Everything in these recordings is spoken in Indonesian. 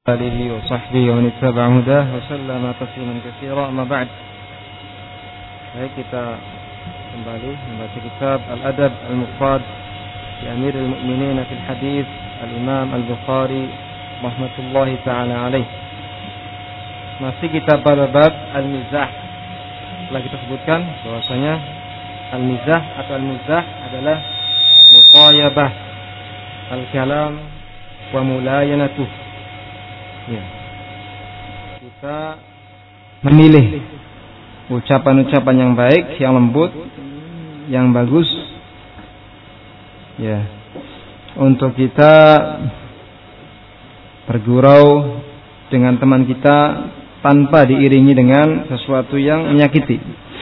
آله وصحبه ومن اتبع هداه وسلم تسليما كثيرا. أما بعد. Baik, kita kembali membaca kitab Al-Adab Al-Mufrad di Amirul Mukminin fil Hadis Al-Imam Al-Bukhari rahmatullahi taala alaih. Masih kitab bab Al-Mizah. Telah kita sebutkan bahwasanya Al-Mizah atau Al-Muzah adalah muqayyabah al-kalam wa mulayanatuh. Ya. Kita memilih ucapan-ucapan yang baik, yang lembut, yang bagus, ya, untuk kita bergurau dengan teman kita tanpa diiringi dengan sesuatu yang menyakiti.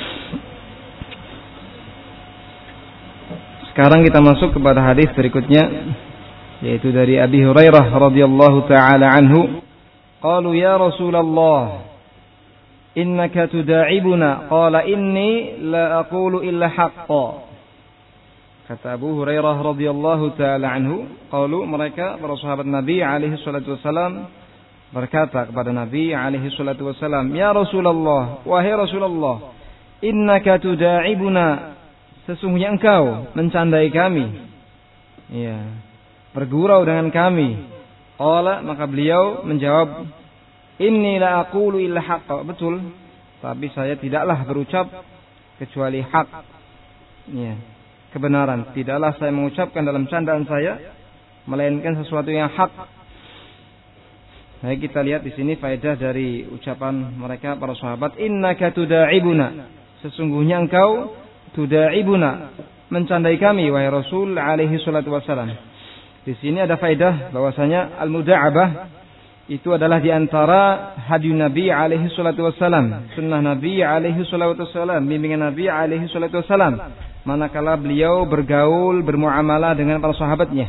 Sekarang kita masuk kepada hadis berikutnya, yaitu dari Abi Hurairah radhiyallahu taala anhu. Qalu ya Rasulullah, innaka tuda'ibuna. Qala inni la aqulu illa haqqan. Kata Abu Hurairah radhiyallahu taala anhu, qalu, mereka para sahabat Nabi alaihi salatu wasalam berkata kepada Nabi alaihi salatu wasalam, ya Rasulullah, wahai Rasulullah, innaka tuda'ibuna, sesungguhnya engkau mencandai kami, ya, bergurau dengan kami. Qala, maka beliau menjawab, inni la aqulu illa haqqa. Betul, tapi saya tidaklah berucap kecuali hak, ya, kebenaran. Tidaklah saya mengucapkan dalam candaan saya melainkan sesuatu yang hak. Baik, kita lihat di sini faedah dari ucapan mereka para sahabat, innaka tuda'ibuna, sesungguhnya engkau tuda'ibuna, mencandai kami wahai Rasul alaihi salatu wassalam. Di sini ada faedah bahwasanya al-muda'abah itu adalah di antara hadis Nabi alaihi salatu wassalam, sunnah Nabi alaihi salatu wassalam, bimbingan Nabi alaihi salatu wassalam, manakala beliau bergaul, bermuamalah dengan para sahabatnya.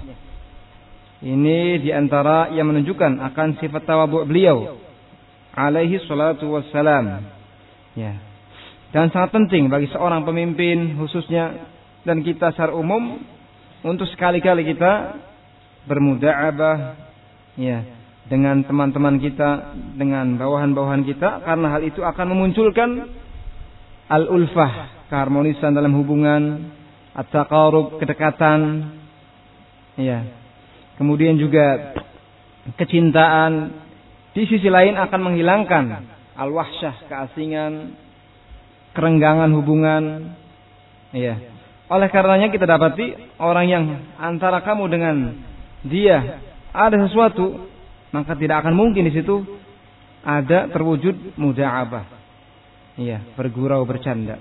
Ini di antara yang menunjukkan akan sifat tawadhu beliau alaihi salatu wassalam. Ya. Dan sangat penting bagi seorang pemimpin khususnya dan kita secara umum untuk sekali-kali kita bermuda'abah, ya, dengan teman-teman kita, dengan bawahan-bawahan kita, karena hal itu akan memunculkan al-ulfah, keharmonisan dalam hubungan, at-taqarub, kedekatan, ya. Kemudian juga kecintaan. Di sisi lain akan menghilangkan al-wahsyah, keasingan, kerenggangan hubungan, ya. Oleh karenanya kita dapati orang yang antara kamu dengan dia ada sesuatu, maka tidak akan mungkin di situ ada terwujud muda'abah, ya, bergurau, bercanda.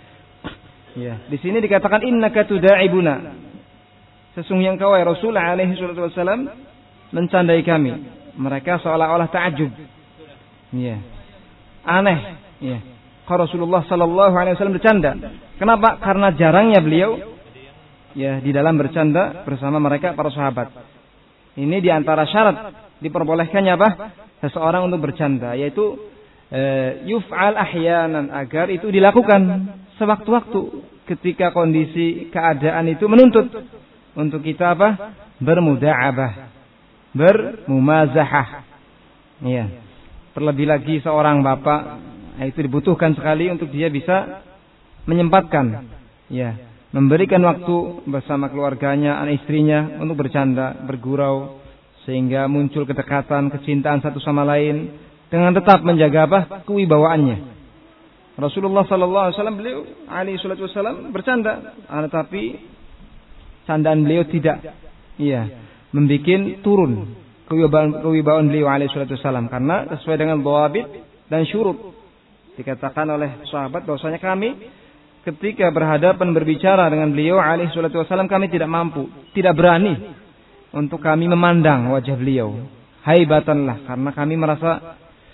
Ya, di sini dikatakan innaka tuda'ibuna, sesungguhnya engkau ya Rasul alaihi salatu wasallam mencandai kami. Mereka seolah-olah ta'ajub, ya, aneh, ya, kalau Rasulullah sallallahu alaihi wasallam bercanda. Kenapa? Karena jarangnya beliau, ya, di dalam bercanda bersama mereka para sahabat. Ini di antara syarat diperbolehkannya apa? Seseorang untuk bercanda, yaitu yuf'al ahyanan, agar itu dilakukan sewaktu-waktu ketika kondisi keadaan itu menuntut untuk kita apa? Bermuda'abah, bermumazahah. Iya. Terlebih lagi seorang bapak, itu dibutuhkan sekali untuk dia bisa menyempatkan, ya, memberikan waktu bersama keluarganya, anak istrinya untuk bercanda, bergurau, sehingga muncul kedekatan, kecintaan satu sama lain, dengan tetap menjaga apa? Kewibawaannya. Rasulullah sallallahu alaihi wasallam, beliau alaihi salatu wasallam bercanda, tetapi candaan beliau tidak, iya, membikin turun kewibawaan beliau alaihi salatu wasallam, karena sesuai dengan dhawabit dan syurut. Dikatakan oleh sahabat bahwasanya kami ketika berhadapan berbicara dengan beliau alaihi salatu wasallam, kami tidak mampu, tidak berani untuk kami memandang wajah beliau haibatanlah, karena kami merasa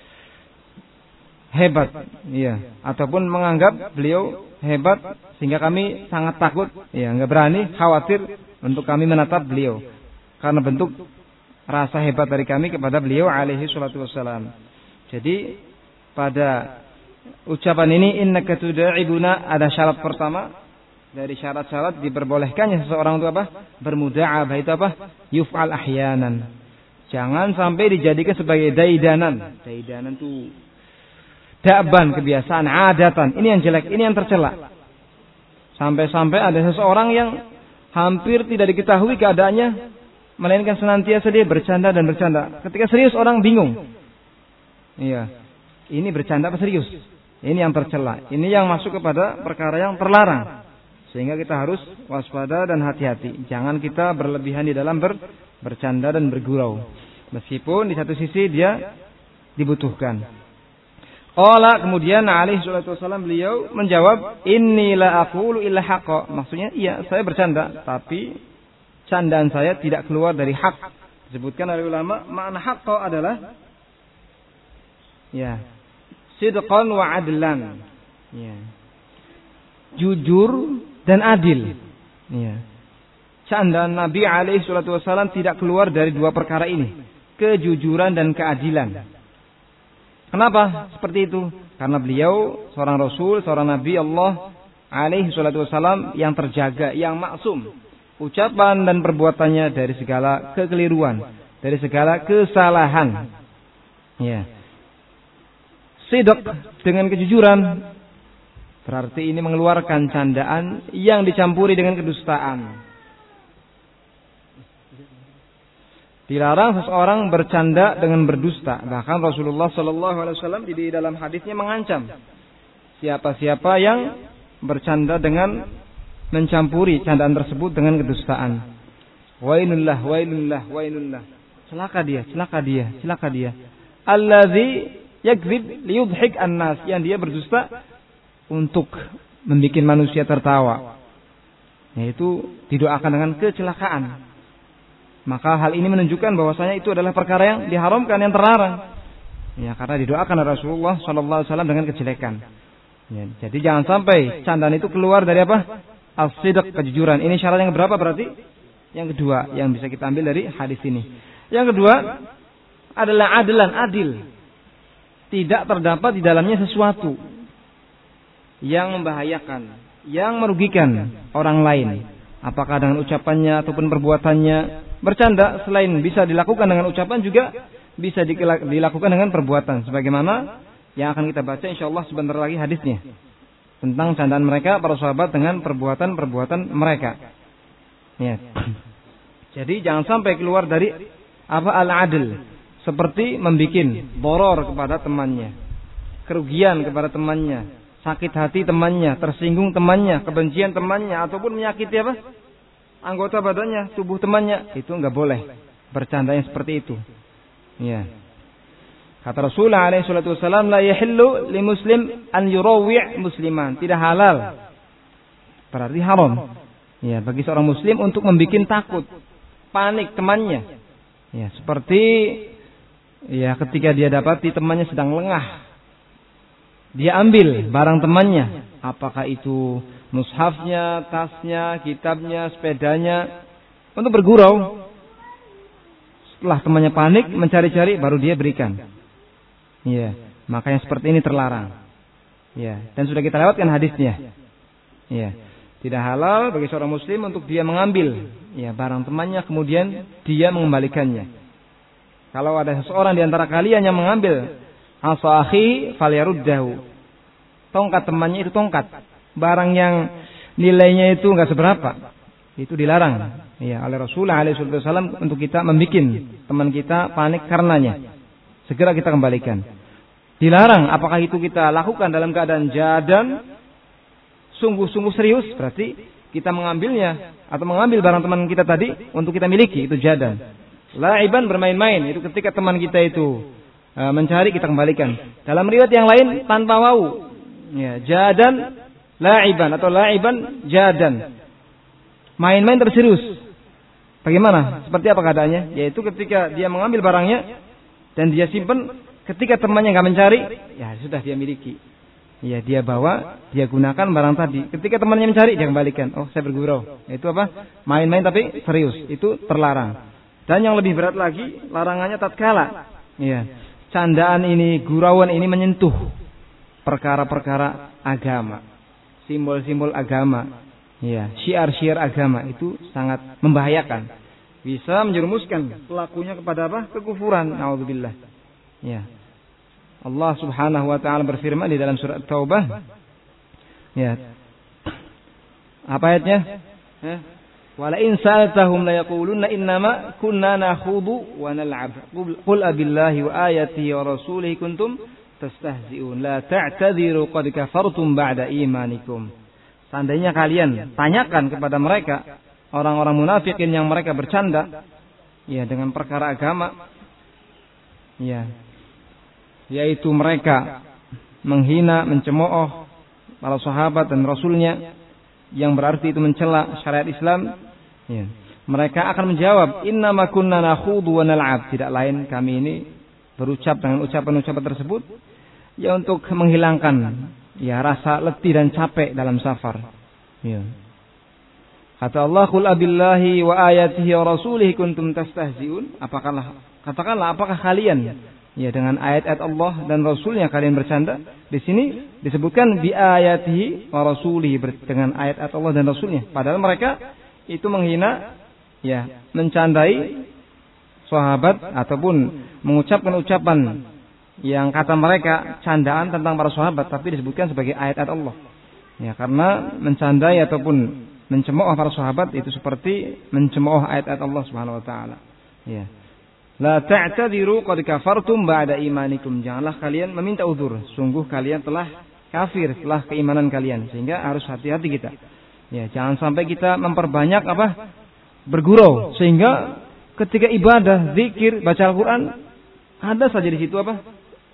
hebat, ya, ataupun menganggap beliau hebat sehingga kami sangat takut, ya, enggak berani, khawatir untuk kami menatap beliau karena bentuk rasa hebat dari kami kepada beliau alaihi salatu wasallam. Jadi pada ucapan ini innaka tuda'ibuna ada syarat pertama dari syarat-syarat diperbolehkannya seseorang untuk apa? Bermuda'abah, itu apa? Yuf'al ahyanan. Jangan sampai dijadikan sebagai daidanan. Daidanan itu da'ban, kebiasaan, adatan. Ini yang jelek, ini yang tercela. Sampai-sampai ada seseorang yang hampir tidak diketahui keadaannya, melainkan senantiasa dia bercanda dan bercanda. Ketika serius orang bingung. Iya. Ini bercanda apa serius? Ini yang tercela. Ini yang masuk kepada perkara yang terlarang. Sehingga kita harus waspada dan hati-hati. Jangan kita berlebihan di dalam bercanda dan bergurau. Meskipun di satu sisi dia dibutuhkan. Qala, kemudian alaihi salatu wasallam beliau menjawab, inni la aqulu illa haqqa. Maksudnya, iya, saya bercanda, tapi candaan saya tidak keluar dari hak. Disebutkan oleh ulama, makna haqqa adalah ya, sidqan wa adlan. Ya. Jujur dan adil. Ya. Candaan Nabi alaihi salatu wasallam tidak keluar dari dua perkara ini, kejujuran dan keadilan. Kenapa seperti itu? Karena beliau seorang Rasul, seorang Nabi Allah alaihi salatu wasallam yang terjaga, yang maksum. Ucapan dan perbuatannya dari segala kekeliruan, dari segala kesalahan. Ya. Sidq dengan kejujuran berarti ini mengeluarkan candaan yang dicampuri dengan kedustaan. Dilarang seseorang bercanda dengan berdusta. Bahkan Rasulullah sallallahu alaihi wasallam di dalam hadisnya mengancam siapa-siapa yang bercanda dengan mencampuri candaan tersebut dengan kedustaan. Wailullah, wailullah, wailullah. Celaka dia, celaka dia, celaka dia. Allazi yakdzib liyudhik an-nas, yang dia berdusta untuk membuat manusia tertawa. Yaitu didoakan dengan kecelakaan. Maka hal ini menunjukkan bahwasanya itu adalah perkara yang diharamkan, yang terlarang. Ya, karena didoakan oleh Rasulullah sallallahu alaihi wasallam dengan kejelekan. Ya, jadi jangan sampai candaan itu keluar dari apa? As-sidq, kejujuran. Ini syarat yang berapa berarti? Yang kedua yang bisa kita ambil dari hadis ini. Yang kedua adalah adlan, adil. Tidak terdapat di dalamnya sesuatu yang membahayakan, yang merugikan orang lain. Apakah dengan ucapannya ataupun perbuatannya. Bercanda selain bisa dilakukan dengan ucapan juga bisa dilakukan dengan perbuatan. Sebagaimana yang akan kita baca insyaallah sebentar lagi hadisnya. Tentang candaan mereka, para sahabat dengan perbuatan-perbuatan mereka. Ya. Jadi jangan sampai keluar dari apa al-adl. Seperti membuat doror kepada temannya. Kerugian kepada temannya. Sakit hati temannya. Tersinggung temannya. Kebencian temannya. Ataupun menyakiti apa? Anggota badannya, tubuh temannya, itu enggak boleh bercanda yang seperti itu. Ya. Kata Rasulullah alaihi salatu wasallam, la yahillu li muslim an yurawwi' musliman. Tidak halal. Berarti haram. Ya, bagi seorang muslim untuk membuat takut, panik temannya. Ya, seperti ya ketika dia dapati temannya sedang lengah. Dia ambil barang temannya, apakah itu mushafnya, tasnya, kitabnya, sepedanya, untuk bergurau. Setelah temannya panik, mencari-cari, baru dia berikan. Ya, makanya seperti ini terlarang. Ya, dan sudah kita lewatkan hadisnya. Ya, tidak halal bagi seorang muslim untuk dia mengambil ya barang temannya kemudian dia mengembalikannya. Kalau ada seseorang di antara kalian yang mengambil asa akhi falyaruddahu. Tongkat temannya itu tongkat. Barang yang nilainya itu enggak seberapa. Itu dilarang ya oleh Rasulullah alaihi wasallam untuk kita membuat teman kita panik karenanya. Segera kita kembalikan. Dilarang apakah itu kita lakukan dalam keadaan jadan sungguh-sungguh serius, berarti kita mengambilnya atau mengambil barang teman kita tadi untuk kita miliki, itu jadan. La'iban, bermain-main, itu ketika teman kita itu mencari, kita kembalikan. Dalam riwayat yang lain tanpa wau, ya, jadan la'iban atau la'iban jadan, main-main terserius. Bagaimana? Seperti apa keadaannya? Yaitu ketika dia mengambil barangnya dan dia simpan, ketika temannya nggak mencari, ya sudah dia miliki. Ya, dia bawa, dia gunakan barang tadi. Ketika temannya mencari, dia kembalikan. Oh, saya bergurau. Itu apa? Main-main tapi serius. Itu terlarang. Dan yang lebih berat lagi, larangannya tatkala ya, candaan ini, gurauan ini menyentuh perkara-perkara agama, simbol-simbol agama, ya, syiar-syiar agama, itu sangat membahayakan. bisa menjerumuskan pelakunya kepada apa? Kekufuran. Nauzubillah. Ya. Allah Subhanahu wa taala berfirman di dalam surat Taubah. Ya. Apa ayatnya? Wala in sa'altahum la yaquluna innama kunna nakhudu wa nal'ab. Qul abillahi wa ayatihi wa rasulihi kuntum tastahzi'un. La ta'tadiru qad kafartum ba'da imanikum. Seandainya kalian tanyakan kepada mereka, orang-orang munafikin yang mereka bercanda ya dengan perkara agama, ya, yaitu mereka menghina, mencemooh para sahabat dan rasulnya, yang berarti itu mencela syariat Islam, ya, mereka akan menjawab, innama kunna nakhudu wa nal'ab. Tidak lain kami ini berucap dengan ucapan-ucapan tersebut ya untuk menghilangkan ya rasa letih dan capek dalam safar. Ya. Kata Allah, qul abillahi wa ayatihi wa rasulihi kuntum tastahzi'un. Katakanlah apakah kalian ya dengan ayat-ayat Allah dan Rasulnya kalian bercanda? Di sini disebutkan bi ayatihi wa rasulihi, dengan ayat-ayat Allah dan Rasulnya. Padahal mereka itu menghina, ya, mencandai sahabat ataupun mengucapkan ucapan yang kata mereka candaan tentang para sahabat, tapi disebutkan sebagai ayat-ayat Allah. Ya, karena mencandai ataupun mencemooh para sahabat itu seperti mencemooh ayat-ayat Allah Subhanahu wa taala. Ya. La ta'tadiru qad kafartum ba'da imanikum. Janganlah kalian meminta uzur, sungguh kalian telah kafir setelah keimanan kalian. Sehingga harus hati-hati kita. Ya, jangan sampai kita memperbanyak apa? Bergurau, sehingga ketika ibadah, zikir, baca Al-Qur'an ada saja di situ apa?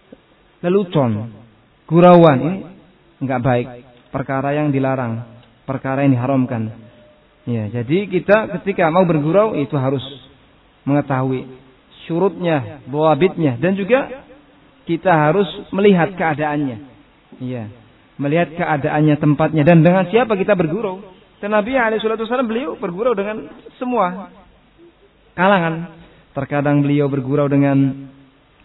Lelucon, gurauan. Ini enggak baik. Perkara yang dilarang, perkara yang diharamkan. Ya, jadi kita ketika mau bergurau itu harus mengetahui syurutnya, dhawabitnya, dan juga kita harus melihat keadaannya. Iya, melihat keadaannya, tempatnya, dan dengan siapa kita bergurau. Dan Nabi SAW beliau bergurau dengan semua kalangan. Terkadang beliau bergurau dengan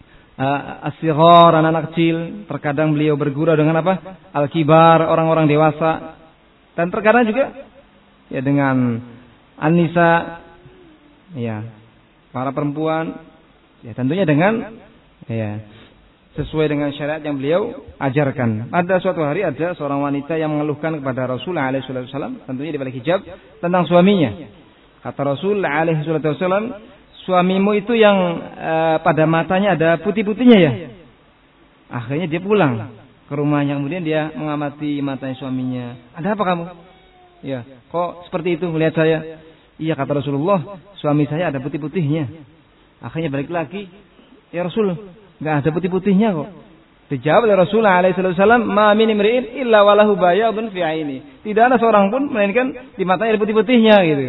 as-sighar, anak-anak kecil. Terkadang beliau bergurau dengan apa? Al-kibar, orang-orang dewasa. Dan terkadang juga ya dengan an-nisa, ya, para perempuan, ya tentunya dengan ya sesuai dengan syariat yang beliau ajarkan. Pada suatu hari ada seorang wanita yang mengeluhkan kepada Rasulullah SAW, tentunya di balik hijab, tentang suaminya. Kata Rasulullah SAW, suamimu itu yang pada matanya ada putih-putihnya ya. Akhirnya dia pulang ke rumahnya, kemudian dia mengamati matanya suaminya. Ada apa kamu? Ya, kok seperti itu melihat saya? Iya, kata Rasulullah, suami saya ada putih-putihnya. Akhirnya balik lagi, ya Rasul, nggak ada putih-putihnya kok. Dijawab oleh Rasulullah SAW, ma min imri'in illa walahu bayadun fi aini. Tidak ada seorang pun melainkan di matanya ada putih-putihnya gitu.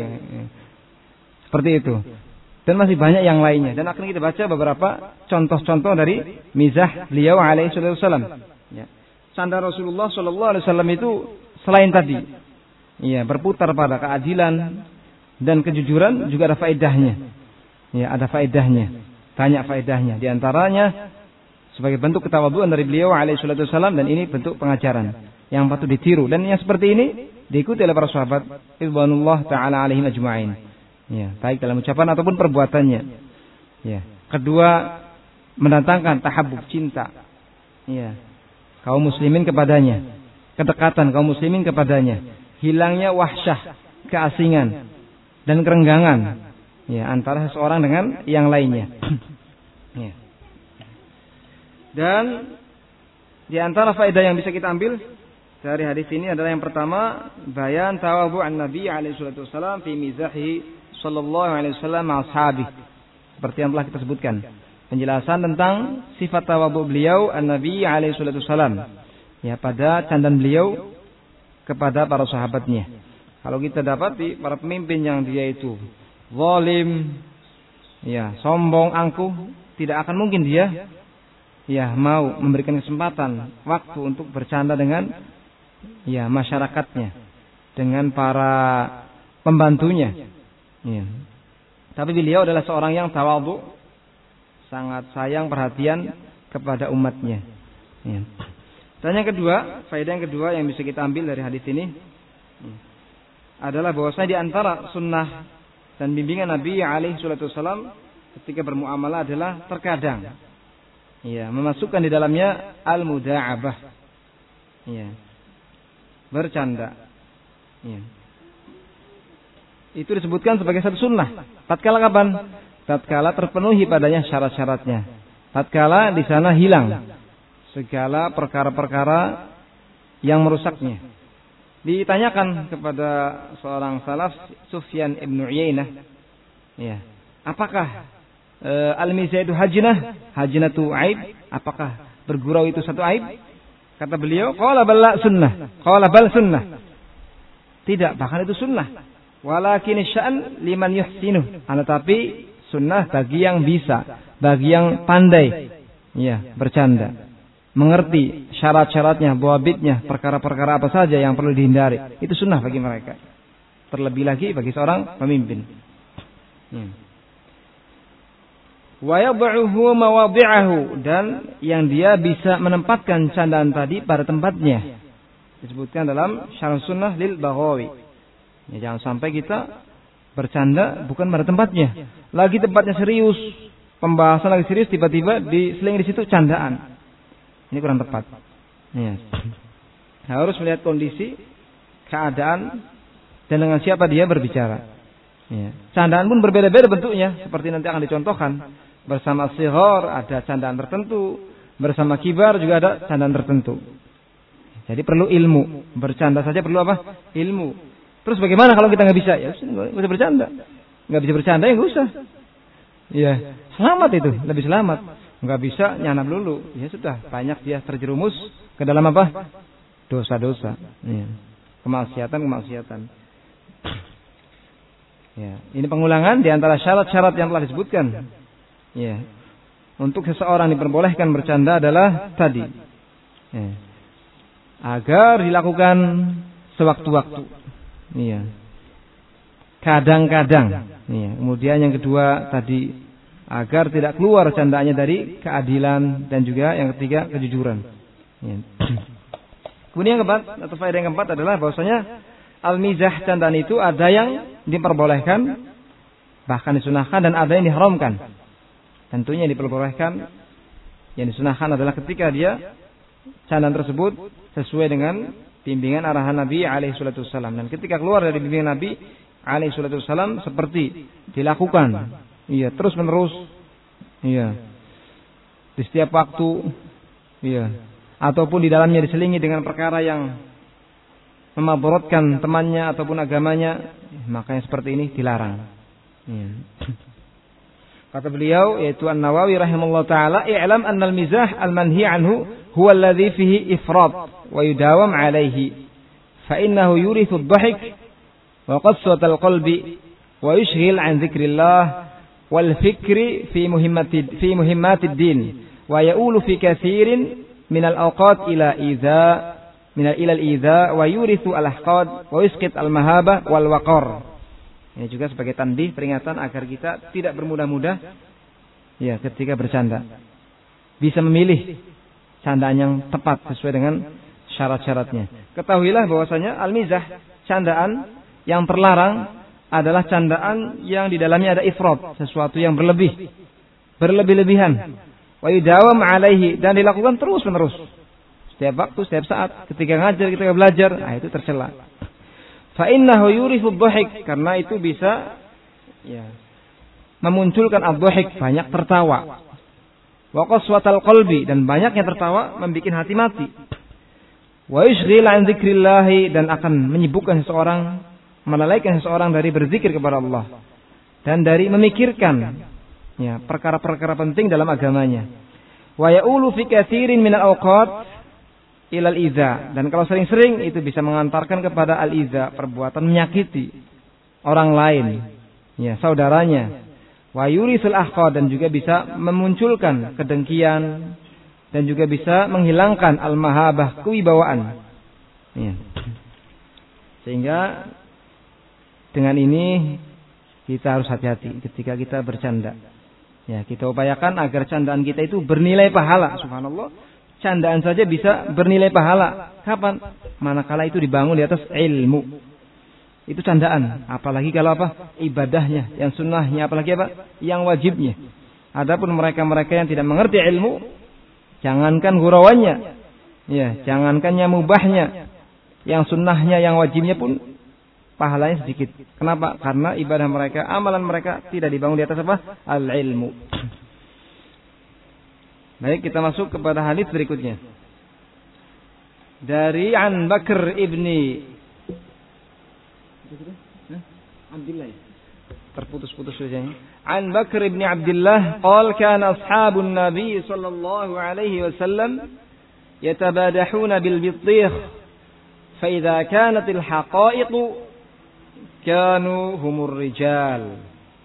Seperti itu. Dan masih banyak yang lainnya. Dan akan kita baca beberapa contoh-contoh dari mizah beliau SAW. Ya. Canda Rasulullah SAW itu selain tadi, ya, berputar pada keadilan dan kejujuran, juga ada faedahnya. Ya, ada faedahnya, banyak faedahnya. Di antaranya sebagai bentuk ketawaduan dari beliau alaihissalam, dan ini bentuk pengajaran yang patut ditiru. Dan yang seperti ini diikuti oleh para sahabat ridwanullah taala alaihim ajma'in. Ya, baik dalam ucapan ataupun perbuatannya. Ya. Kedua, mendatangkan tahabbub, cinta. Ya. Kaum muslimin kepadanya, kedekatan kaum muslimin kepadanya, hilangnya wahsyah, keasingan dan kerenggangan, ya, antara seseorang dengan yang lainnya. Ya. Dan di antara faedah yang bisa kita ambil dari hadis ini adalah yang pertama, bayan tawadhu' an-nabi alaihi salatu wasallam fi mizahi sallallahu alaihi wasallam ashabi. Seperti yang telah kita sebutkan, penjelasan tentang sifat tawadhu' beliau an-nabi alaihi salatu wasallam, ya, pada candaan beliau kepada para sahabatnya. Kalau kita dapati para pemimpin yang dia itu zalim, ya, sombong, angkuh, tidak akan mungkin dia, ya, mau memberikan kesempatan waktu untuk bercanda dengan, ya, masyarakatnya, dengan para pembantunya. Ya. Tapi beliau adalah seorang yang tawadhu, sangat sayang perhatian kepada umatnya. Ya. Dan yang kedua, faedah yang kedua yang bisa kita ambil dari hadis ini adalah bahwasanya di antara sunnah Dan bimbingan Nabi alaihi salatu wasallam ketika bermuamalah adalah terkadang memasukkan di dalamnya al-muda'abah. Bercanda. Itu disebutkan sebagai satu sunnah. Tatkala kapan? Tatkala terpenuhi padanya syarat-syaratnya. Tatkala di sana hilang segala perkara-perkara yang merusaknya. Ditanyakan kepada seorang salaf, Sufyan ibn Uyainah, apakah al-mizah itu hajnatu aib? Apakah bergurau itu satu aib? Kata beliau, qala bal sunnah. Tidak, bahkan itu sunnah. Walakin sya'an liman yuhsinuh. Tetapi sunnah bagi yang bisa, bagi yang pandai bercanda, mengerti syarat-syaratnya, buabitnya, perkara-perkara apa saja yang perlu dihindari. Itu sunnah bagi mereka. Terlebih lagi bagi seorang pemimpin. Wa yad'uhu mawadhi'ahu, dan yang dia bisa menempatkan candaan tadi pada tempatnya. Disebutkan dalam Syarh Sunnah lil Baghawi. Jangan sampai kita bercanda bukan pada tempatnya. Lagi tempatnya serius, pembahasan lagi serius, tiba-tiba diseling di situ candaan. Ini kurang tepat. Harus melihat kondisi, keadaan, dan dengan siapa dia berbicara. Candaan pun berbeda-beda bentuknya, seperti nanti akan dicontohkan. Bersama sighar ada candaan tertentu, bersama kibar juga ada candaan tertentu. Jadi perlu ilmu. Bercanda saja perlu apa? Ilmu. Terus bagaimana kalau kita nggak bisa? Ya nggak bisa bercanda. Nggak bisa bercanda ya nggak usah. Selamat itu, lebih selamat. Nggak bisa nyanap dulu. Ya sudah, banyak dia terjerumus ke dalam apa? Dosa-dosa. Kemaksiatan. Ini pengulangan di antara syarat-syarat yang telah disebutkan. Untuk seseorang diperbolehkan bercanda adalah tadi. Agar dilakukan sewaktu-waktu. Kadang-kadang. Kemudian yang kedua tadi, agar tidak keluar candaannya dari keadilan, dan juga yang ketiga kejujuran. Kemudian yang keempat, atau faedah yang keempat adalah bahwasanya al-mizah, candaan itu ada yang diperbolehkan, bahkan disunahkan, dan ada yang diharamkan. Tentunya yang diperbolehkan, yang disunahkan adalah ketika dia candaan tersebut sesuai dengan bimbingan arahan Nabi alaihi salatu wasallam, dan ketika keluar dari bimbingan Nabi alaihi salatu wasallam seperti dilakukan terus menerus di setiap waktu ataupun di dalamnya diselingi dengan perkara yang memabaratkan temannya ataupun agamanya, maka yang seperti ini dilarang. Kata beliau, yaitu An-Nawawi rahimahullah ta'ala, i'lam annal mizah al-manhi anhu huwa alladhi fihi ifrat wa yudawam alaihi fa innahu yurithu ad-dhahik wa qaswat al-qalbi wa yushghil an dhikrillah wal fikri fi muhimmatid din wa ya'ulu fi kathirin min al-awqat ila al-idha wa yurithu al-ahqad wa yusqit al-mahaba wal waqar. Ini juga sebagai tanbih, peringatan agar kita tidak bermudah-mudah ketika bercanda. Bisa memilih candaan yang tepat sesuai dengan syarat-syaratnya. Ketahuilah bahwasanya al-mizah, candaan yang terlarang adalah candaan yang di dalamnya ada ifrat, sesuatu yang berlebih-lebihan. Wa yudawam alaihi, dan dilakukan terus-menerus. Setiap waktu, setiap saat, ketika ngajar, ketika belajar, itu tercela. Fa innahu yurithu ad-dhahik, karena itu bisa memunculkan ad-dhahik, banyak tertawa. Wa qaswatal qalbi, dan banyaknya tertawa membuat hati mati. Wa yushghil an dzikrillah, dan akan menyibukkan seseorang, melalaikan seseorang dari berzikir kepada Allah dan dari memikirkan perkara-perkara penting dalam agamanya. Wa ya'ulu fi katsirin min al-awqat ilal iza, dan kalau sering-sering itu bisa mengantarkan kepada al-iza, perbuatan menyakiti orang lain, saudaranya. Wa yurisul ahqad, dan juga bisa memunculkan kedengkian, dan juga bisa menghilangkan al-mahabah, kewibawaan. Sehingga dengan ini kita harus hati-hati ketika kita bercanda. Kita upayakan agar candaan kita itu bernilai pahala. Subhanallah, candaan saja bisa bernilai pahala. Kapan? Manakala itu dibangun di atas ilmu. itu candaan. Apalagi kalau apa? Ibadahnya, yang sunnahnya, apalagi apa? Yang wajibnya. Adapun mereka-mereka yang tidak mengerti ilmu, jangankan gurawannya, ya, jangankan yang mubahnya, yang sunnahnya, yang wajibnya pun pahalanya sedikit. Kenapa? Karena ibadah mereka, amalan mereka tidak dibangun di atas apa? Al-ilmu. Baik, kita masuk kepada hadis berikutnya. Dari An Bakr ibni Abdullah. Terputus-putus saja. An Bakr ibni Abdullah qala kana ashabun Nabi sallallahu alaihi wasallam yatabadahuna bil bitikh fa idza kanat al haqa'iq kanu humur rijal.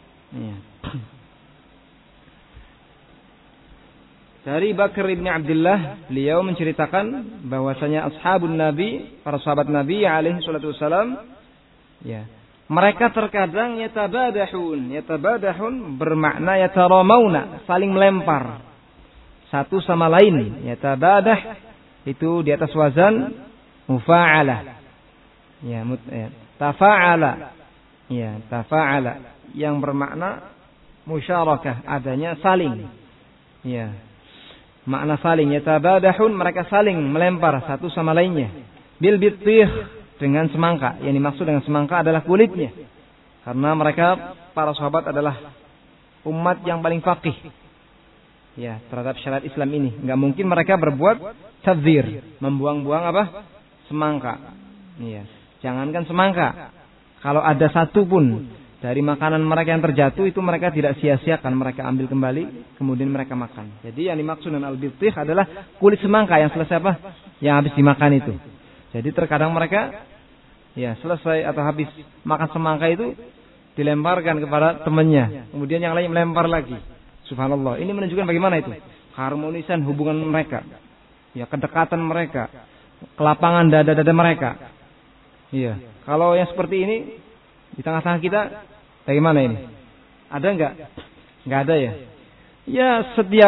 Dari Bakr ibn Abdullah, beliau menceritakan bahwasanya ashabun Nabi, para sahabat Nabi alaihi salatu wasalam, ya, mereka terkadang yatabadahun bermakna yataramawna, saling melempar satu sama lain. Yatabadah itu di atas wazan mufa'alah. Ya, tafa'ala. Ya, tafa'ala yang bermakna musyarakah, adanya saling. Ya. Makna saling, yatabadahun, mereka saling melempar satu sama lainnya. Bil bitikh, dengan semangka. Yang dimaksud dengan semangka adalah kulitnya. Karena mereka para sahabat adalah umat yang paling faqih, ya, terhadap syariat Islam ini. Enggak mungkin mereka berbuat tabdzir, membuang-buang apa? Semangka. Ya. Jangankan semangka, kalau ada satu pun dari makanan mereka yang terjatuh itu mereka tidak sia-siakan, mereka ambil kembali, kemudian mereka makan. Jadi yang dimaksud dengan al-bitikh adalah kulit semangka yang selesai apa? Yang habis dimakan itu. Jadi terkadang mereka, ya, selesai atau habis makan semangka itu dilemparkan kepada temannya, kemudian yang lain melempar lagi. Subhanallah. Ini menunjukkan bagaimana itu keharmonisan hubungan mereka, ya, kedekatan mereka, kelapangan dada-dada mereka. Iya. Kalau yang seperti ini di tengah-tengah kita, bagaimana ini? Ada enggak? Enggak ada ya. Ya, setiap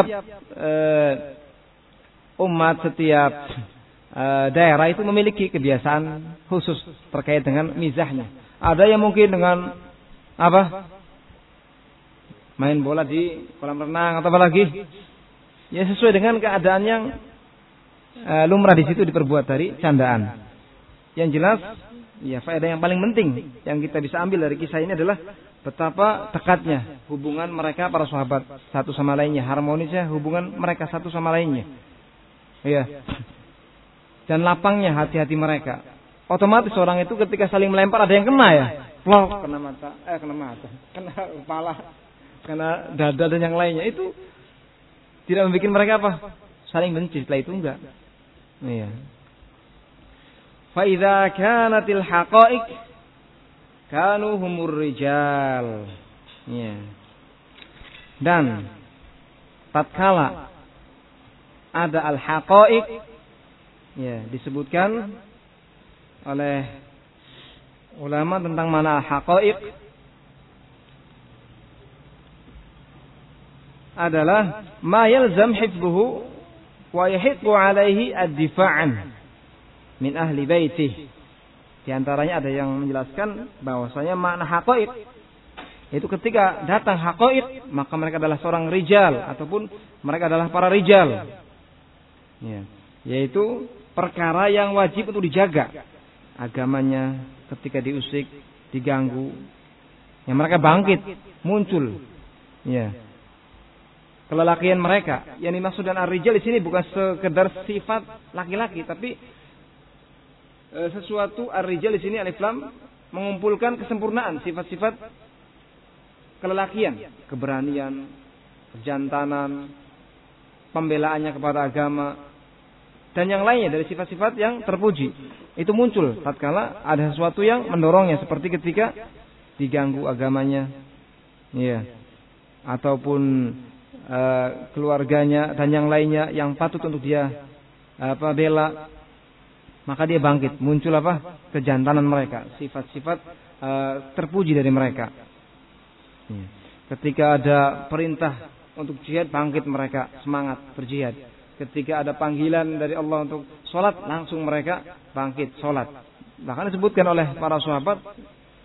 umat, setiap daerah itu memiliki kebiasaan khusus terkait dengan mizahnya. Ada yang mungkin dengan apa? Main bola di kolam renang atau apa lagi? Ya, sesuai dengan keadaan yang lumrah di situ diperbuat dari candaan. Yang jelas, ya, faedah yang paling penting yang kita bisa ambil dari kisah ini adalah betapa dekatnya hubungan mereka para sahabat satu sama lainnya, harmonisnya hubungan mereka satu sama lainnya. Ya. Dan lapangnya hati-hati mereka. Otomatis orang itu ketika saling melempar ada yang kena ya. Plok, kena mata, kena kepala, kena dada dan yang lainnya. Itu tidak membuat mereka apa? Saling benci, setelah itu enggak. Iya. Fa idza kanatil haqa'iq kanu humur rijal. Ya. Dan tatkala ada al haqa'iq, ya, disebutkan oleh ulama tentang mana al haqa'iq adalah ma yalzam hifdhuhu wa yahiqqu alaihi ad-difa'an min ahli baitih. Di antaranya ada yang menjelaskan bahwasanya makna haqa'iq itu ketika datang haqa'iq maka mereka adalah seorang rijal ataupun mereka adalah para rijal. Ya, yaitu perkara yang wajib untuk dijaga agamanya ketika diusik, diganggu. Yang mereka bangkit, muncul. Ya. Kelelakian mereka. Yang dimaksud dengan ar-rijal di sini bukan sekedar sifat laki-laki, tapi sesuatu ar-rijal di sini alif lam mengumpulkan kesempurnaan sifat-sifat kelelakian, keberanian, kejantanan, pembelaannya kepada agama dan yang lainnya dari sifat-sifat yang terpuji. Itu muncul tatkala ada sesuatu yang mendorongnya seperti ketika diganggu agamanya, ya, ataupun keluarganya dan yang lainnya yang patut untuk dia bela. Maka dia bangkit, muncul apa? Kejantanan mereka, sifat-sifat terpuji dari mereka. Ketika ada perintah untuk jihad, bangkit mereka, semangat berjihad. Ketika ada panggilan dari Allah untuk sholat, langsung mereka bangkit sholat. Bahkan disebutkan oleh para sahabat,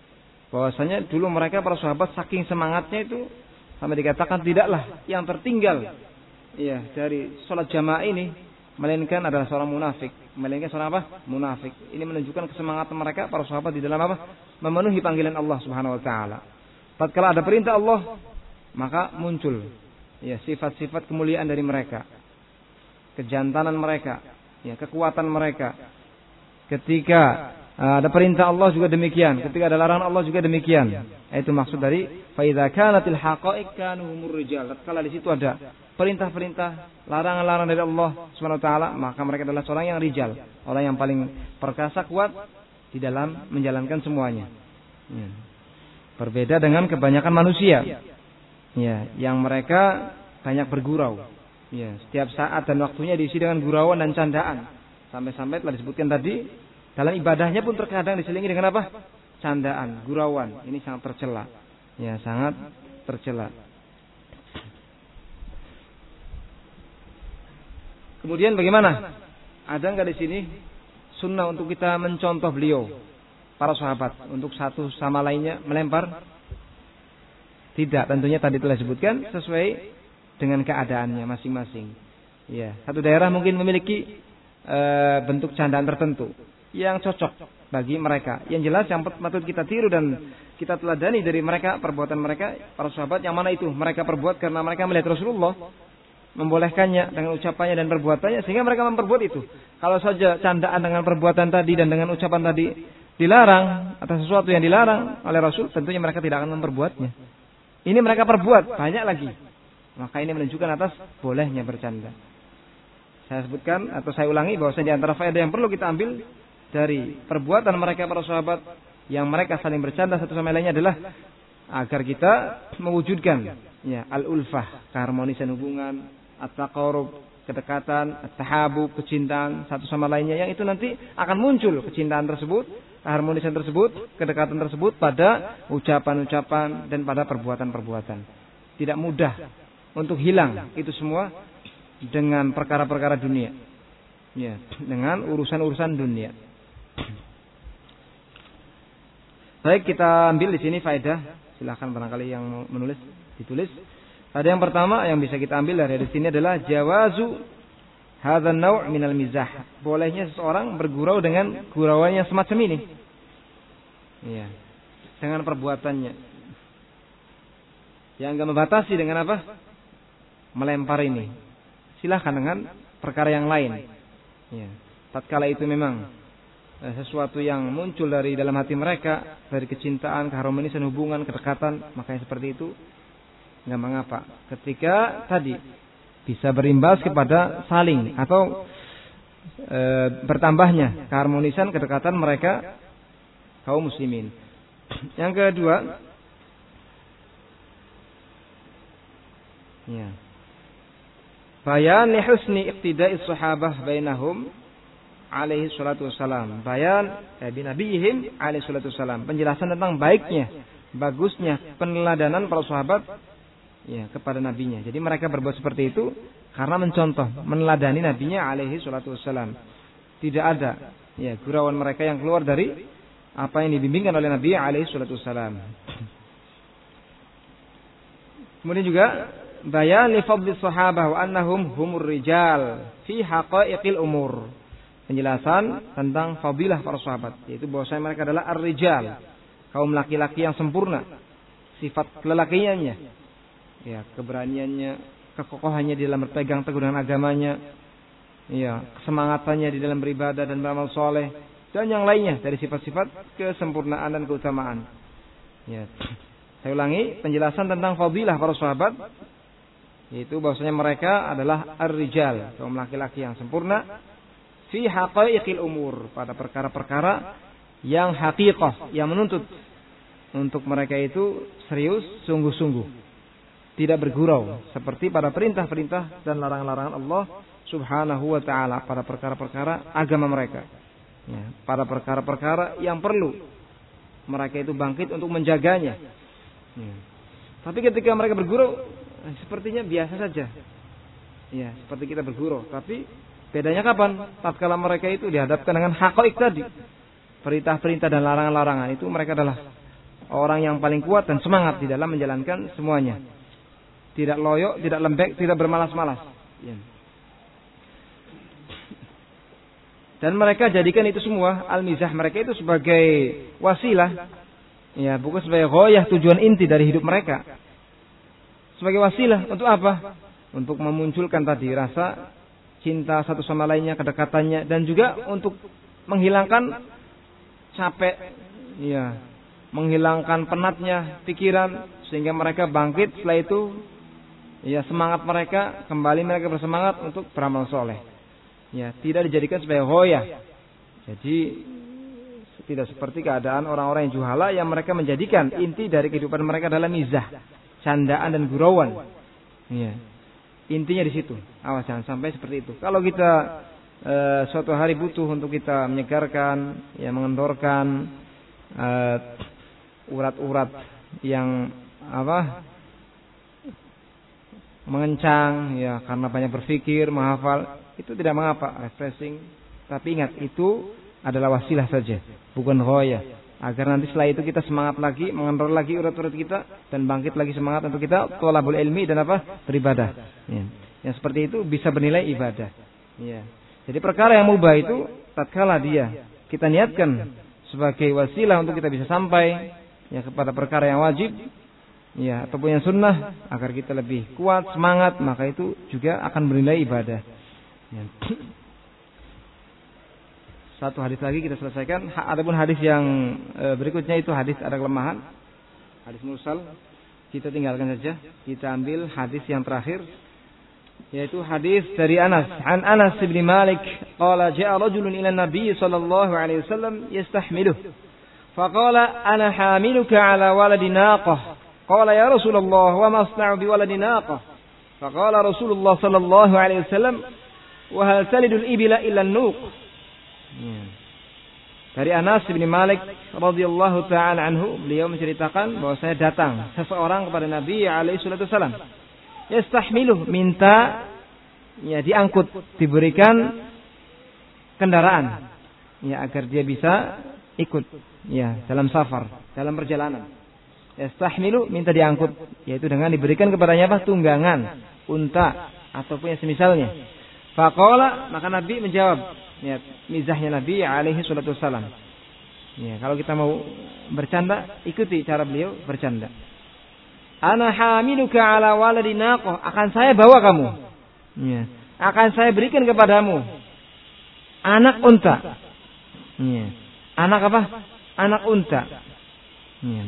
Bahwasanya dulu mereka para sahabat saking semangatnya itu sampai dikatakan tidaklah yang tertinggal dari sholat jamaah ini melainkan adalah seorang munafik. Melainkan seorang apa? Munafik. Ini menunjukkan kesemangatan mereka para sahabat di dalam apa? Memenuhi panggilan Allah Subhanahu wa taala. Tatkala ada perintah Allah, maka muncul sifat-sifat kemuliaan dari mereka. Kejantanan mereka, kekuatan mereka. Ketika ada perintah Allah juga demikian, ketika ada larangan Allah juga demikian. Itu maksud dari fa idza kanatil haqa'iq kanu humur rijal. Tatkala di situ ada perintah-perintah, larangan-larangan dari Allah Subhanahu wa taala, maka mereka adalah seorang yang rijal, orang yang paling perkasa, kuat di dalam menjalankan semuanya. Berbeda dengan kebanyakan manusia. Yang mereka banyak bergurau. Setiap saat dan waktunya diisi dengan gurauan dan candaan. Sampai-sampai telah disebutkan tadi, dalam ibadahnya pun terkadang diselingi dengan apa? Candaan, gurauan. Ini sangat tercela. Sangat tercela. Kemudian bagaimana? Ada enggak di sini sunnah untuk kita mencontoh beliau, para sahabat, untuk satu sama lainnya melempar? Tidak, tentunya tadi telah disebutkan sesuai dengan keadaannya masing-masing. Satu daerah mungkin memiliki bentuk candaan tertentu yang cocok bagi mereka. Yang jelas yang patut kita tiru dan kita teladani dari mereka, perbuatan mereka, para sahabat, yang mana itu mereka perbuat karena mereka melihat Rasulullah membolehkannya dengan ucapannya dan perbuatannya, sehingga mereka memperbuat itu. Kalau saja candaan dengan perbuatan tadi dan dengan ucapan tadi dilarang, atas sesuatu yang dilarang oleh Rasul, tentunya mereka tidak akan memperbuatnya. Ini mereka perbuat banyak lagi, maka ini menunjukkan atas bolehnya bercanda. Saya sebutkan atau saya ulangi bahwasanya di antara faedah yang perlu kita ambil dari perbuatan mereka para sahabat yang mereka saling bercanda satu sama lainnya adalah agar kita mewujudkan al-ulfah, keharmonisan hubungan, at-taqarrub, kedekatan, at-tahabub, kecintaan satu sama lainnya, yang itu nanti akan muncul kecintaan tersebut, keharmonisan tersebut, kedekatan tersebut pada ucapan-ucapan dan pada perbuatan-perbuatan. Tidak mudah untuk hilang itu semua dengan perkara-perkara dunia. Dengan urusan-urusan dunia. Baik, kita ambil di sini faedah. Silakan barangkali yang menulis ditulis. Ada yang pertama yang bisa kita ambil dari sini adalah jawazu hadzal naw' minal mizah. Bolehnya seseorang bergurau dengan gurauannya semacam ini. Dengan perbuatannya. Yang enggak membatasi dengan apa? Melempar ini. Silakan dengan perkara yang lain. Tatkala itu memang sesuatu yang muncul dari dalam hati mereka, dari kecintaan, keharmonisan hubungan, kedekatan, maka yang seperti itu enggak mengapa. Ketika tadi bisa berimbas kepada saling atau bertambahnya keharmonisan, kedekatan mereka kaum muslimin. Yang kedua, bayan li husni iqtida'is sahabah bainahum alaihi salatu wassalam. Bayan binabiyihim alaihi salatu wassalam. Penjelasan tentang baiknya, bagusnya peneladanan para sahabat kepada nabinya. Jadi mereka berbuat seperti itu karena mencontoh, meneladani nabinya alaihi salatu wassalam. Tidak ada gurauan mereka yang keluar dari apa yang dibimbingkan oleh Nabi alaihi salatu wassalam. Kemudian juga bayan li fadli sahabah wa annahum humur rijal fi haqa'iqil umur. Penjelasan tentang fadilah para sahabat, yaitu bahwasanya mereka adalah ar-rijal, kaum laki-laki yang sempurna. Sifat kelelakiannya, keberaniannya, kekokohannya di dalam berpegang teguh dengan agamanya, kesemangatannya di dalam beribadah dan beramal soleh, dan yang lainnya dari sifat-sifat kesempurnaan dan keutamaan. Saya ulangi, penjelasan tentang fadilah para sahabat, yaitu bahwasanya mereka adalah ar-rijal, kaum laki-laki yang sempurna, fi haqa'iqil umur, pada perkara-perkara yang haqiqah, yang menuntut untuk mereka itu serius, sungguh-sungguh, tidak bergurau, seperti pada perintah-perintah dan larangan-larangan Allah Subhanahu wa ta'ala, pada perkara-perkara agama mereka, pada perkara-perkara yang perlu mereka itu bangkit untuk menjaganya. Tapi ketika mereka bergurau, sepertinya biasa saja, seperti kita bergurau. Tapi bedanya kapan? Tatkala mereka itu dihadapkan dengan haqaiq tadi, perintah-perintah dan larangan-larangan, itu mereka adalah orang yang paling kuat dan semangat di dalam menjalankan semuanya. Tidak loyo, tidak lembek, tidak bermalas-malas. Ya. Dan mereka jadikan itu semua, al-mizah mereka itu sebagai wasilah. Ya, bukan sebagai ghayah, tujuan inti dari hidup mereka. Sebagai wasilah untuk apa? Untuk memunculkan tadi rasa cinta satu sama lainnya, kedekatannya, dan juga untuk menghilangkan capek, ya, menghilangkan penatnya pikiran, sehingga mereka bangkit setelah itu, ya, semangat mereka kembali, mereka bersemangat untuk beramal soleh. Ya, tidak dijadikan sebagai ghayah. Jadi tidak seperti keadaan orang-orang yang juhala yang mereka menjadikan inti dari kehidupan mereka adalah mizah, candaan dan gurauan. Ya. Intinya di situ. Awas jangan sampai seperti itu. Kalau kita suatu hari butuh untuk kita menyegarkan, ya, mengendorkan urat-urat yang mengencang, ya, karena banyak berpikir, menghafal, itu tidak mengapa, refreshing. Tapi ingat, itu adalah wasilah saja, bukan ghayah. Agar nanti setelah itu kita semangat lagi, mengendor lagi urat-urat kita, dan bangkit lagi semangat untuk kita thalabul ilmi dan beribadah. Ya. Yang seperti itu bisa bernilai ibadah. Ya. Jadi perkara yang mubah itu, tatkala dia kita niatkan sebagai wasilah untuk kita bisa sampai, ya, kepada perkara yang wajib, ya, ataupun yang sunnah, agar kita lebih kuat semangat, maka itu juga akan bernilai ibadah. Ya. Satu hadis lagi kita selesaikan. Adapun hadis yang berikutnya itu hadis ada kelemahan, hadis mursal, kita tinggalkan saja. Kita ambil hadis yang terakhir, yaitu hadis dari Anas. An Anas bin Malik qala ja'a rajulun ila Nabi sallallahu alaihi wasallam yastahmiluh. Faqala ana hamiluka ala waladi naqah. Qala ya Rasulullah wa ma asna'u bi waladi naqah. Faqala Rasulullah sallallahu alaihi wasallam wa hal talidul ibila illa an-nuq. Dari Anas bin Malik radhiyallahu taala anhu, beliau menceritakan bahwa saya datang seseorang kepada Nabi alaihi salatu wasallam. Yastahmiluh, minta, ya, diangkut, diberikan kendaraan, ya, agar dia bisa ikut, ya, dalam safar, dalam perjalanan. Yastahmilu, minta diangkut, yaitu dengan diberikan kepadanya tunggangan, unta ataupun yang semisalnya. Faqala, maka Nabi menjawab, ya, mizahnya Nabi alaihi salatu wasallam. Ya, kalau kita mau bercanda, ikuti cara beliau bercanda. Ana hamiluka ala waladi naqah, akan saya bawa kamu. Ya, akan saya berikan kepadamu anak unta. Ya. Anak apa? Anak unta. Ya.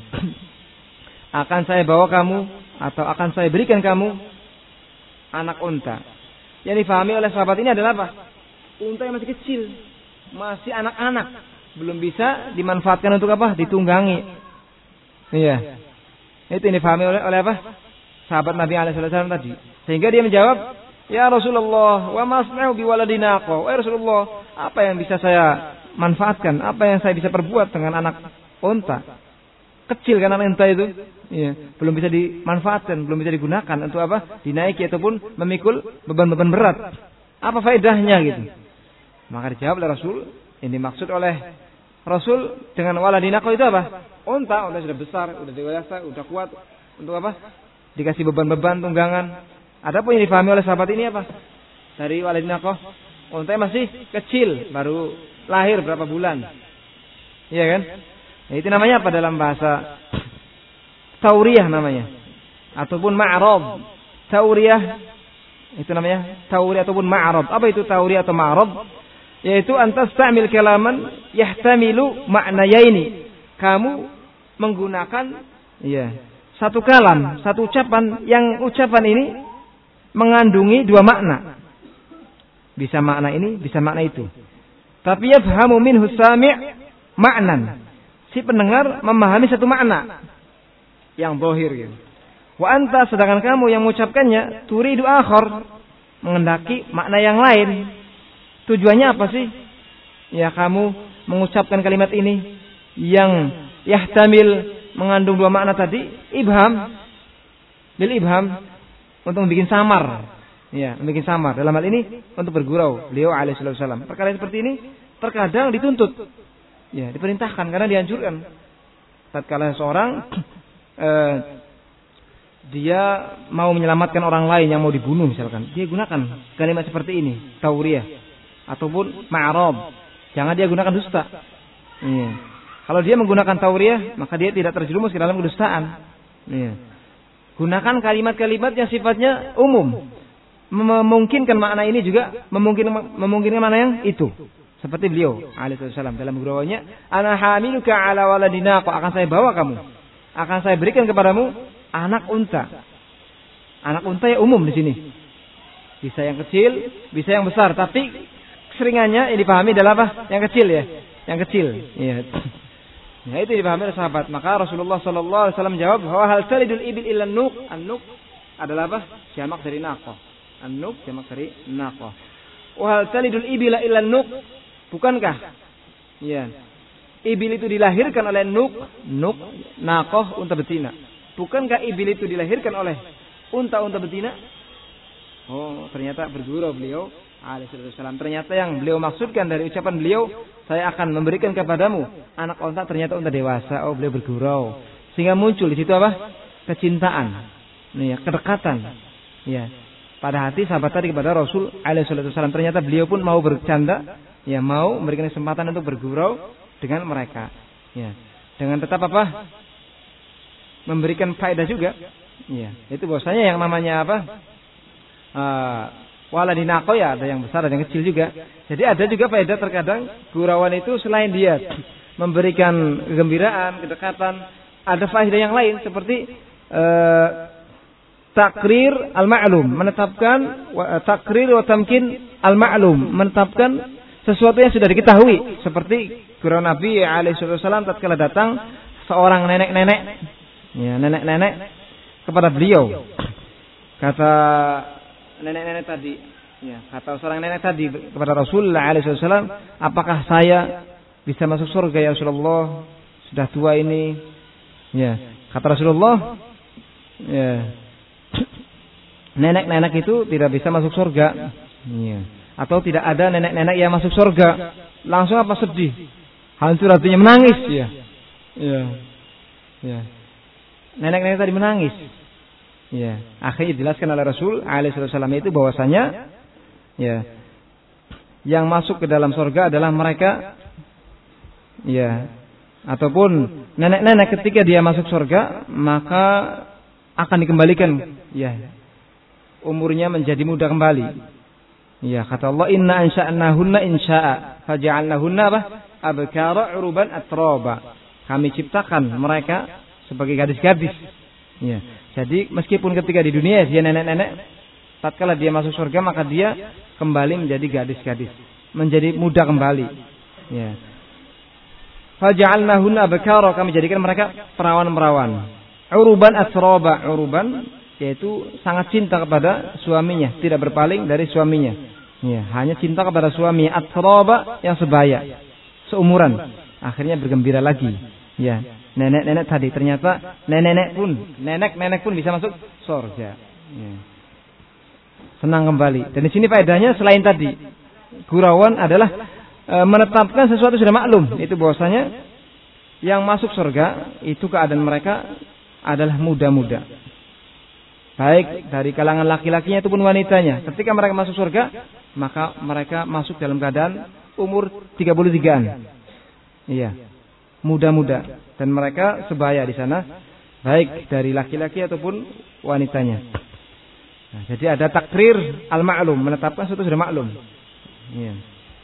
Akan saya bawa kamu, atau akan saya berikan kamu anak unta. Yang difahami oleh sahabat ini adalah apa? Unta yang masih kecil, masih anak-anak, belum bisa dimanfaatkan untuk apa? Ditunggangi. Iya. Itu yang difahami oleh apa? Sahabat Nabi SAW tadi. Sehingga dia menjawab, ya Rasulullah, wa masna'u bi waladi naqah. Wahai Rasulullah, apa yang bisa saya manfaatkan? Apa yang saya bisa perbuat dengan anak unta? Kecil kan anak unta itu? Iya. Belum bisa dimanfaatkan, belum bisa digunakan untuk apa? Dinaiki ataupun memikul beban-beban berat. Apa faedahnya gitu? Maka dijawab oleh Rasul, yang dimaksud oleh Rasul dengan waladi naqah itu apa? Unta sudah besar, sudah dewasa, sudah kuat untuk apa? Dikasih beban-beban tunggangan. Adapun yang difahami oleh sahabat ini apa? Dari waladi naqah, unta masih kecil, baru lahir berapa bulan. Iya kan? Nah, itu namanya apa dalam bahasa tauriyah namanya, ataupun ma'rad. Tauriyah itu namanya tauriyah ataupun ma'rad. Apa itu tauriyah atau ma'rad? Yaitu antastamil kalaman yahtamilu ma'nayaini. Kamu menggunakan, ya, satu kalam, satu ucapan yang ucapan ini mengandungi dua makna. Bisa makna ini, bisa makna itu. Tapi yafhamu minhu sami' ma'nan. Si pendengar memahami satu makna yang zahir gitu. Wa anta, sedangkan kamu yang mengucapkannya, turidu akhar, mengendaki makna yang lain. Tujuannya apa sih? Ya, kamu mengucapkan kalimat ini yang yahtamil, mengandung dua makna tadi, ibham, bil ibham, untuk membuat samar. Ya, membuat samar. Dalam hal ini untuk bergurau. Beliau alaihi wasallam. Perkara seperti ini terkadang dituntut. Ya, diperintahkan karena dianjurkan. tatkala seorang dia mau menyelamatkan orang lain yang mau dibunuh misalkan, dia gunakan kalimat seperti ini, tauriyah ataupun ma'rab. Jangan dia gunakan dusta. Iya. Kalau dia menggunakan tauriyah, maka dia tidak terjerumus ke dalam kedustaan. Iya. Gunakan kalimat-kalimat yang sifatnya umum. Memungkinkan makna ini juga memungkinkan makna yang itu. Seperti beliau alaihissalam dalam gurauannya, ana hamiluka ala waladina, akan saya bawa kamu, akan saya berikan kepadamu anak unta. Anak unta ya umum di sini. Bisa yang kecil, bisa yang besar, tapi seringannya ini dipahami adalah apa? Yang kecil ya, yang kecil. Iya. Nah, itu dipahami oleh sahabat. Maka Rasulullah sallallahu alaihi wasallam jawab, "Wa hal talidul ibil illa an-nuq?" An-nuq adalah apa? Jamak dari naqah. An-nuq jamak dari naqah. Wa hal talidul ibila illa an-nuq? Bukankah? Iya. Ibil itu dilahirkan oleh nuq, naqah unta betina. Bukankah ibil itu dilahirkan oleh unta-unta betina? Oh, ternyata bergurau beliau alaihissalam. Ternyata yang beliau maksudkan dari ucapan beliau, saya akan memberikan kepadamu anak unta, ternyata unta dewasa. Oh, beliau bergurau. Sehingga muncul di situ apa? Kecintaan. Nih ya, kedekatan. Ya. Pada hati sahabat tadi kepada Rasul alaihissalam. Ternyata beliau pun mau bercanda, ya, mau memberikan kesempatan untuk bergurau dengan mereka. Ya. Dengan tetap apa? Memberikan faedah juga. Ya. Itu bahwasanya yang namanya apa? Waladinako ya, ada yang besar, ada yang kecil juga. Jadi ada juga faedah terkadang gurauan itu selain dia memberikan kegembiraan, kedekatan, ada faedah yang lain seperti takrir al-ma'lum, menetapkan takrir wa tamkin al-ma'lum, menetapkan sesuatu yang sudah diketahui, seperti gurau Nabi alaihi wasallam tatkala datang seorang nenek-nenek, ya, nenek-nenek kepada beliau. Kata nenek-nenek tadi, ya, kata seorang nenek tadi kepada Rasulullah alaihissalam, apakah saya bisa masuk surga ya Rasulullah? Sudah tua ini. Ya, kata Rasulullah, ya, nenek-nenek itu tidak bisa masuk surga. Ya. Atau tidak ada nenek-nenek yang masuk surga. Langsung apa sedih? Hancur hatinya, menangis. Ya, ya, ya. Nenek-nenek tadi menangis. Ya, akhirnya dijelaskan oleh Rasul alaihissalam itu bahwasanya, ya, yang masuk ke dalam surga adalah mereka, ya, ataupun nenek-nenek ketika dia masuk surga maka akan dikembalikan, ya, umurnya menjadi muda kembali. Ya, kata Allah, inna ansha'nahunna insya'a faja'alnahunna apa? Abkara uruban atraba. Kami ciptakan mereka sebagai gadis-gadis. Ya. Jadi meskipun ketika di dunia dia nenek-nenek, tatkala dia masuk surga maka dia kembali menjadi gadis-gadis, menjadi muda kembali. Ya. Faja'alnahunna abkara, kami jadikan mereka perawan-perawan. Uruban atraba, uruban yaitu sangat cinta kepada suaminya, tidak berpaling dari suaminya. Ya, hanya cinta kepada suami. Atraba yang sebaya, seumuran. Akhirnya bergembira lagi. Ya, nenek-nenek tadi ternyata nenek-nenek pun bisa masuk surga. Ya. Senang kembali. Dan di sini faedahnya selain tadi, gurauan adalah menetapkan sesuatu sudah maklum, itu bahwasanya yang masuk surga itu keadaan mereka adalah muda-muda. Baik dari kalangan laki-lakinya ataupun wanitanya. Ketika mereka masuk surga, maka mereka masuk dalam keadaan umur 33-an. Iya. Muda-muda, dan mereka sebaya di sana, baik dari laki-laki ataupun wanitanya. Nah, jadi ada takrir al-ma'lum, menetapkan sesuatu sudah maklum. Iya.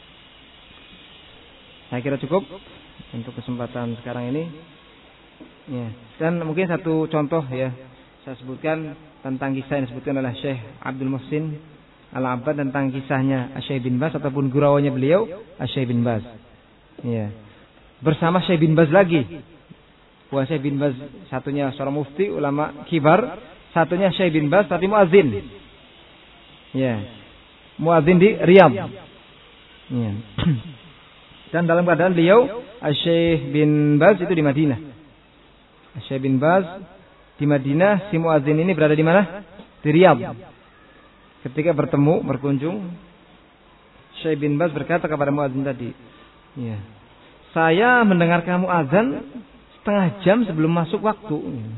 Saya kira cukup untuk kesempatan sekarang ini. Ya. Dan mungkin satu contoh, ya, saya sebutkan tentang kisah yang disebutkan oleh Syekh Abdul Muhsin Al-Abbad tentang kisahnya Syekh bin Baz ataupun gurauannya beliau Syekh bin Baz. Ya. Bersama Syekh bin Baz lagi. Wah, Syekh bin Baz satunya seorang mufti ulama kibar, satunya Syekh bin Baz tapi muadzin. Ya. Muadzin di Riyadh. Ya. Dan dalam keadaan beliau Syekh bin Baz itu di Madinah. Syekh bin Baz di Madinah, si muadzin ini berada di mana? Di Riyadh. Ketika berkunjung, Syekh bin Baz berkata kepada muadzin tadi, ya, saya mendengar kamu azan setengah jam sebelum masuk waktu.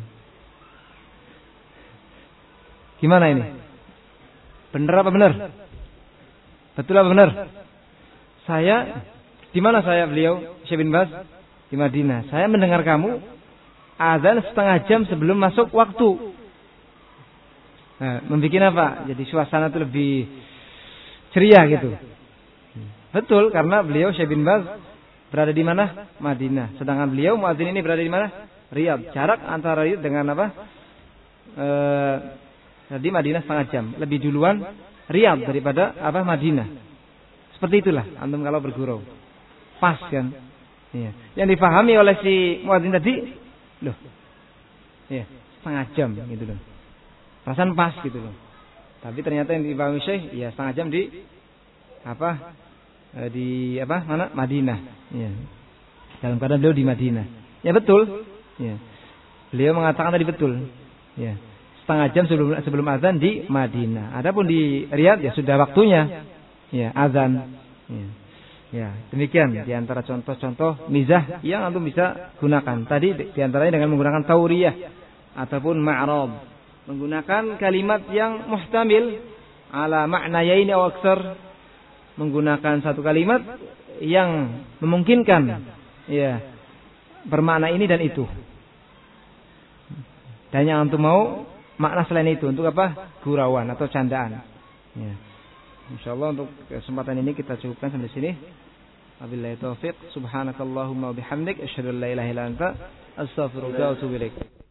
Gimana ini? Benar apa benar? Betul apa benar? Saya di mana saya beliau Syekh bin Baz? Di Madinah. Saya mendengar kamu azan setengah jam sebelum masuk waktu. Nah, membuat apa? Jadi suasana itu lebih ceria gitu. Betul, karena beliau Syekh bin Baz berada di mana? Madinah. Sedangkan beliau muadzin ini berada di mana? Riyadh. Jarak antara Riyadh dengan apa? Di Madinah setengah jam. Lebih duluan Riyadh daripada apa? Madinah. Seperti itulah antum kalau bergurau. Pas kan? Iya. Yang difahami oleh si muadzin tadi, loh. Iya, setengah jam gitu loh. Perasaan pas gitu loh. Tapi ternyata yang dipahami Syekh, ya setengah jam di apa? Di apa? Mana? Madinah. Ya. Dalam keadaan beliau di Madinah. Ya betul. Ya. Beliau mengatakan tadi betul. Ya. Setengah jam sebelum azan di Madinah. Adapun di Riyadh ya sudah waktunya. Ya, azan. Ya. Ya, demikian di antara contoh-contoh mizah yang antum bisa gunakan. Tadi di antaranya dengan menggunakan tauriyah ataupun ma'rad. Menggunakan kalimat yang muhtamil ala ma'nayaini aw aksar, menggunakan satu kalimat yang memungkinkan ya bermakna ini dan itu. Dan yang antum mau makna selain itu untuk apa? Gurauan atau candaan. Ya. Insyaallah untuk kesempatan ini kita cukupkan sampai sini. Wabillahi taufiq. Subhanakallahumma wa bihamdik asyhadu an la ilaha illa anta astaghfiruka wa atubu ilaik.